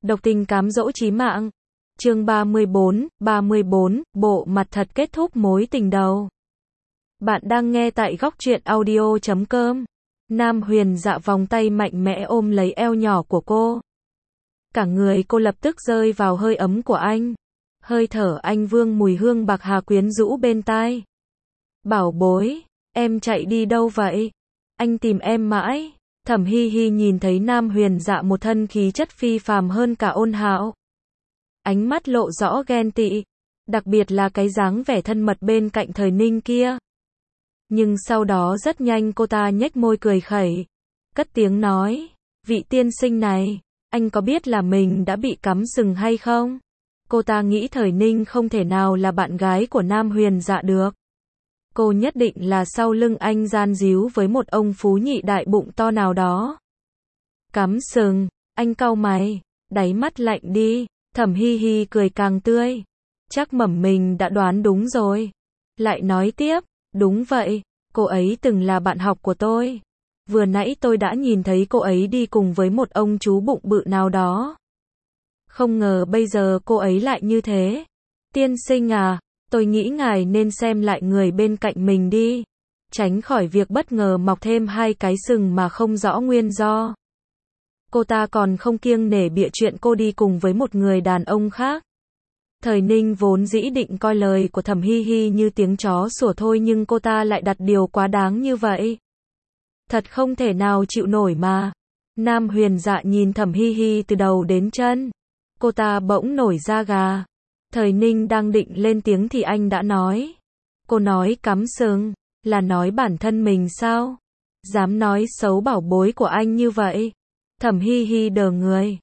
Độc tình cám dỗ chí mạng. Chương 34, bộ mặt thật kết thúc mối tình đầu. Bạn đang nghe tại góc truyện audio.com. Nam Huyền Dạ vòng tay mạnh mẽ ôm lấy eo nhỏ của cô. Cả người cô lập tức rơi vào hơi ấm của anh. Hơi thở anh vương mùi hương bạc hà quyến rũ bên tai. Bảo bối, em chạy đi đâu vậy? Anh tìm em mãi. Thẩm Hi Hi nhìn thấy Nam Huyền Dạ một thân khí chất phi phàm hơn cả Ôn Hạo. Ánh mắt lộ rõ ghen tị, đặc biệt là cái dáng vẻ thân mật bên cạnh Thời Ninh kia. Nhưng sau đó rất nhanh cô ta nhếch môi cười khẩy, cất tiếng nói, vị tiên sinh này, anh có biết là mình đã bị cắm sừng hay không? Cô ta nghĩ Thời Ninh không thể nào là bạn gái của Nam Huyền Dạ được. Cô nhất định là sau lưng anh gian díu với một ông phú nhị đại bụng to nào đó. Cắm sừng, anh cau mày, đáy mắt lạnh đi. Thẩm Hi Hi cười càng tươi. Chắc mẩm mình đã đoán đúng rồi. Lại nói tiếp, đúng vậy, cô ấy từng là bạn học của tôi. Vừa nãy tôi đã nhìn thấy cô ấy đi cùng với một ông chú bụng bự nào đó. Không ngờ bây giờ cô ấy lại như thế. Tiên sinh à, tôi nghĩ ngài nên xem lại người bên cạnh mình đi. Tránh khỏi việc bất ngờ mọc thêm hai cái sừng mà không rõ nguyên do. Cô ta còn không kiêng nể bịa chuyện cô đi cùng với một người đàn ông khác. Thời Ninh vốn dĩ định coi lời của Thẩm Hi Hi như tiếng chó sủa thôi, nhưng cô ta lại đặt điều quá đáng như vậy. Thật không thể nào chịu nổi mà. Nam Huyền Dạ nhìn Thẩm Hi Hi từ đầu đến chân. Cô ta bỗng nổi da gà. Thời Ninh đang định lên tiếng thì anh đã nói. Cô nói cắm sừng, là nói bản thân mình sao? Dám nói xấu bảo bối của anh như vậy? Thẩm Hi Hi đờ người.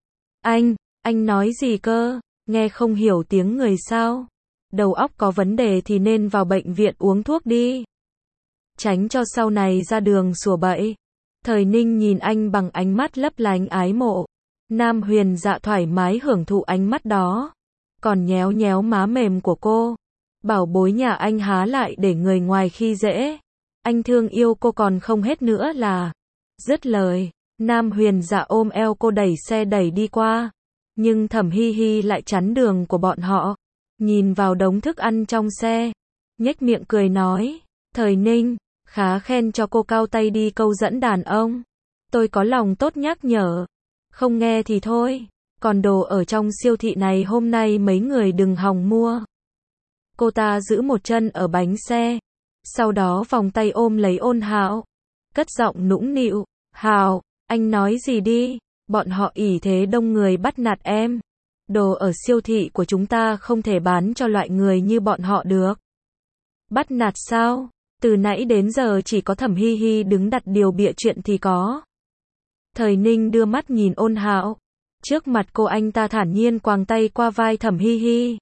Anh nói gì cơ? Nghe không hiểu tiếng người sao? Đầu óc có vấn đề thì nên vào bệnh viện uống thuốc đi. Tránh cho sau này ra đường sủa bậy. Thời Ninh nhìn anh bằng ánh mắt lấp lánh ái mộ. Nam Huyền Dạ thoải mái hưởng thụ ánh mắt đó. Còn nhéo nhéo má mềm của cô. Bảo bối nhà anh há lại để người ngoài khi dễ. Anh thương yêu cô còn không hết nữa là. Dứt lời. Nam Huyền Dạ ôm eo cô đẩy xe đẩy đi qua. Nhưng Thẩm Hi Hi lại chắn đường của bọn họ. Nhìn vào đống thức ăn trong xe. Nhếch miệng cười nói. Thời Ninh, khá khen cho cô cao tay đi câu dẫn đàn ông. Tôi có lòng tốt nhắc nhở. Không nghe thì thôi. Còn đồ ở trong siêu thị này hôm nay mấy người đừng hòng mua. Cô ta giữ một chân ở bánh xe. Sau đó vòng tay ôm lấy Ôn Hạo. Cất giọng nũng nịu. Hạo, anh nói gì đi, bọn họ ỷ thế đông người bắt nạt em. Đồ ở siêu thị của chúng ta không thể bán cho loại người như bọn họ được. Bắt nạt sao? Từ nãy đến giờ chỉ có Thẩm Hi Hi đứng đặt điều bịa chuyện thì có. Thời Ninh đưa mắt nhìn Ôn Hạo. Trước mặt cô anh ta thản nhiên quàng tay qua vai Thẩm Hi Hi.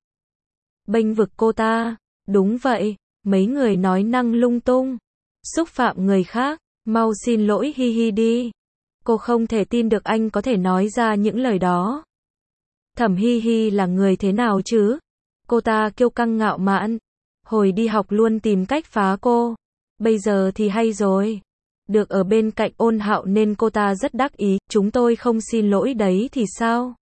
Bênh vực cô ta. Đúng vậy, mấy người nói năng lung tung. Xúc phạm người khác, mau xin lỗi Hi Hi đi. Cô không thể tin được anh có thể nói ra những lời đó. Thẩm Hi Hi là người thế nào chứ? Cô ta kiêu căng ngạo mạn. Hồi đi học luôn tìm cách phá cô. Bây giờ thì hay rồi. Được ở bên cạnh Ôn Hạo nên cô ta rất đắc ý. Chúng tôi không xin lỗi đấy thì sao?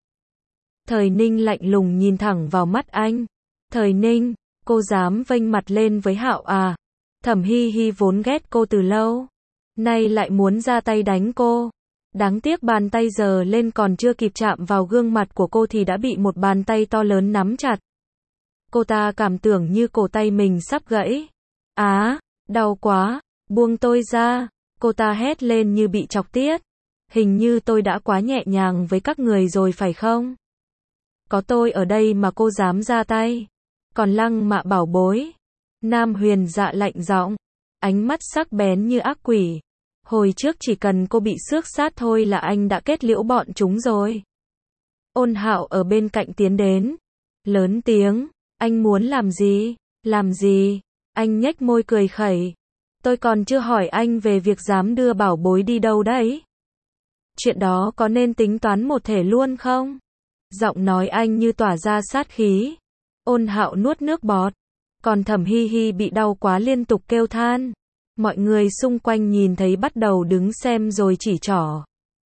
Thời Ninh lạnh lùng nhìn thẳng vào mắt anh. Thời Ninh, cô dám vênh mặt lên với Hạo à? Thẩm Hi Hi vốn ghét cô từ lâu. Nay lại muốn ra tay đánh cô. Đáng tiếc bàn tay giờ lên còn chưa kịp chạm vào gương mặt của cô thì đã bị một bàn tay to lớn nắm chặt. Cô ta cảm tưởng như cổ tay mình sắp gãy. Á, đau quá, buông tôi ra. Cô ta hét lên như bị chọc tiết. Hình như tôi đã quá nhẹ nhàng với các người rồi phải không? Có tôi ở đây mà cô dám ra tay. Còn Lăng Mạ bảo bối. Nam Huyền Dạ lạnh giọng. Ánh mắt sắc bén như ác quỷ. Hồi trước chỉ cần cô bị xước sát thôi là anh đã kết liễu bọn chúng rồi. Ôn Hạo ở bên cạnh tiến đến. Lớn tiếng. Anh muốn làm gì? Làm gì? Anh nhếch môi cười khẩy. Tôi còn chưa hỏi anh về việc dám đưa bảo bối đi đâu đấy. Chuyện đó có nên tính toán một thể luôn không? Giọng nói anh như tỏa ra sát khí. Ôn Hạo nuốt nước bọt. Còn Thẩm Hi Hi bị đau quá liên tục kêu than. Mọi người xung quanh nhìn thấy bắt đầu đứng xem rồi chỉ trỏ.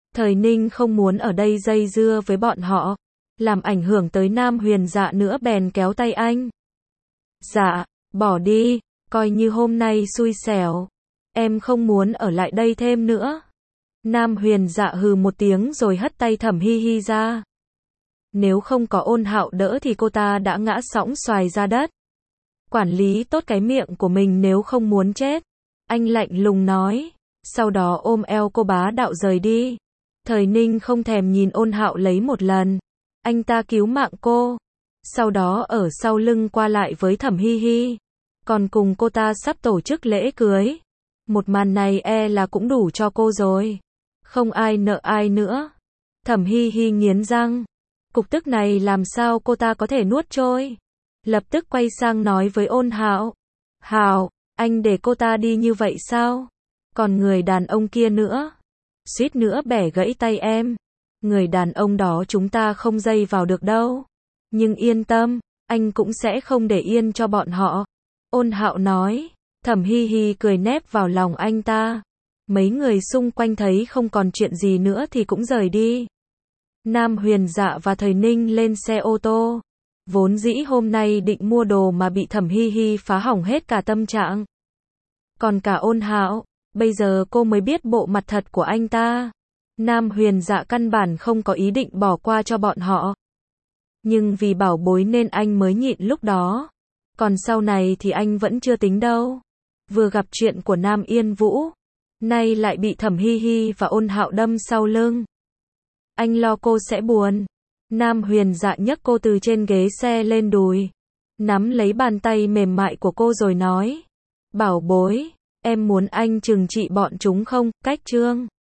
Thời Ninh không muốn ở đây dây dưa với bọn họ, làm ảnh hưởng tới Nam Huyền Dạ nữa bèn kéo tay anh. Dạ, bỏ đi, coi như hôm nay xui xẻo. Em không muốn ở lại đây thêm nữa. Nam Huyền Dạ hừ một tiếng rồi hất tay Thẩm Hi Hi ra. Nếu không có Ôn Hạo đỡ thì cô ta đã ngã sõng xoài ra đất. Quản lý tốt cái miệng của mình nếu không muốn chết. Anh lạnh lùng nói. Sau đó ôm eo cô bá đạo rời đi. Thời Ninh không thèm nhìn Ôn Hạo lấy một lần. Anh ta cứu mạng cô. Sau đó ở sau lưng qua lại với Thẩm Hi Hi. Còn cùng cô ta sắp tổ chức lễ cưới. Một màn này là cũng đủ cho cô rồi. Không ai nợ ai nữa. Thẩm Hi Hi nghiến răng. Cục tức này làm sao cô ta có thể nuốt trôi. Lập tức quay sang nói với Ôn Hạo. Hạo, anh để cô ta đi như vậy sao? Còn người đàn ông kia nữa. Suýt nữa bẻ gãy tay em. Người đàn ông đó chúng ta không dây vào được đâu. Nhưng yên tâm, anh cũng sẽ không để yên cho bọn họ. Ôn Hạo nói. Thẩm Hi Hi cười nép vào lòng anh ta. Mấy người xung quanh thấy không còn chuyện gì nữa thì cũng rời đi. Nam Huyền Dạ và Thời Ninh lên xe ô tô. Vốn dĩ hôm nay định mua đồ mà bị Thẩm Hi Hi phá hỏng hết cả tâm trạng. Còn cả Ôn Hạo, bây giờ cô mới biết bộ mặt thật của anh ta. Nam Huyền Dạ căn bản không có ý định bỏ qua cho bọn họ. Nhưng vì bảo bối nên anh mới nhịn lúc đó. Còn sau này thì anh vẫn chưa tính đâu. Vừa gặp chuyện của Nam Yên Vũ, nay lại bị Thẩm Hi Hi và Ôn Hạo đâm sau lưng. Anh lo cô sẽ buồn. Nam Huyền Dạ nhấc cô từ trên ghế xe lên đùi, nắm lấy bàn tay mềm mại của cô rồi nói. Bảo bối, em muốn anh trừng trị bọn chúng không? Cách Trương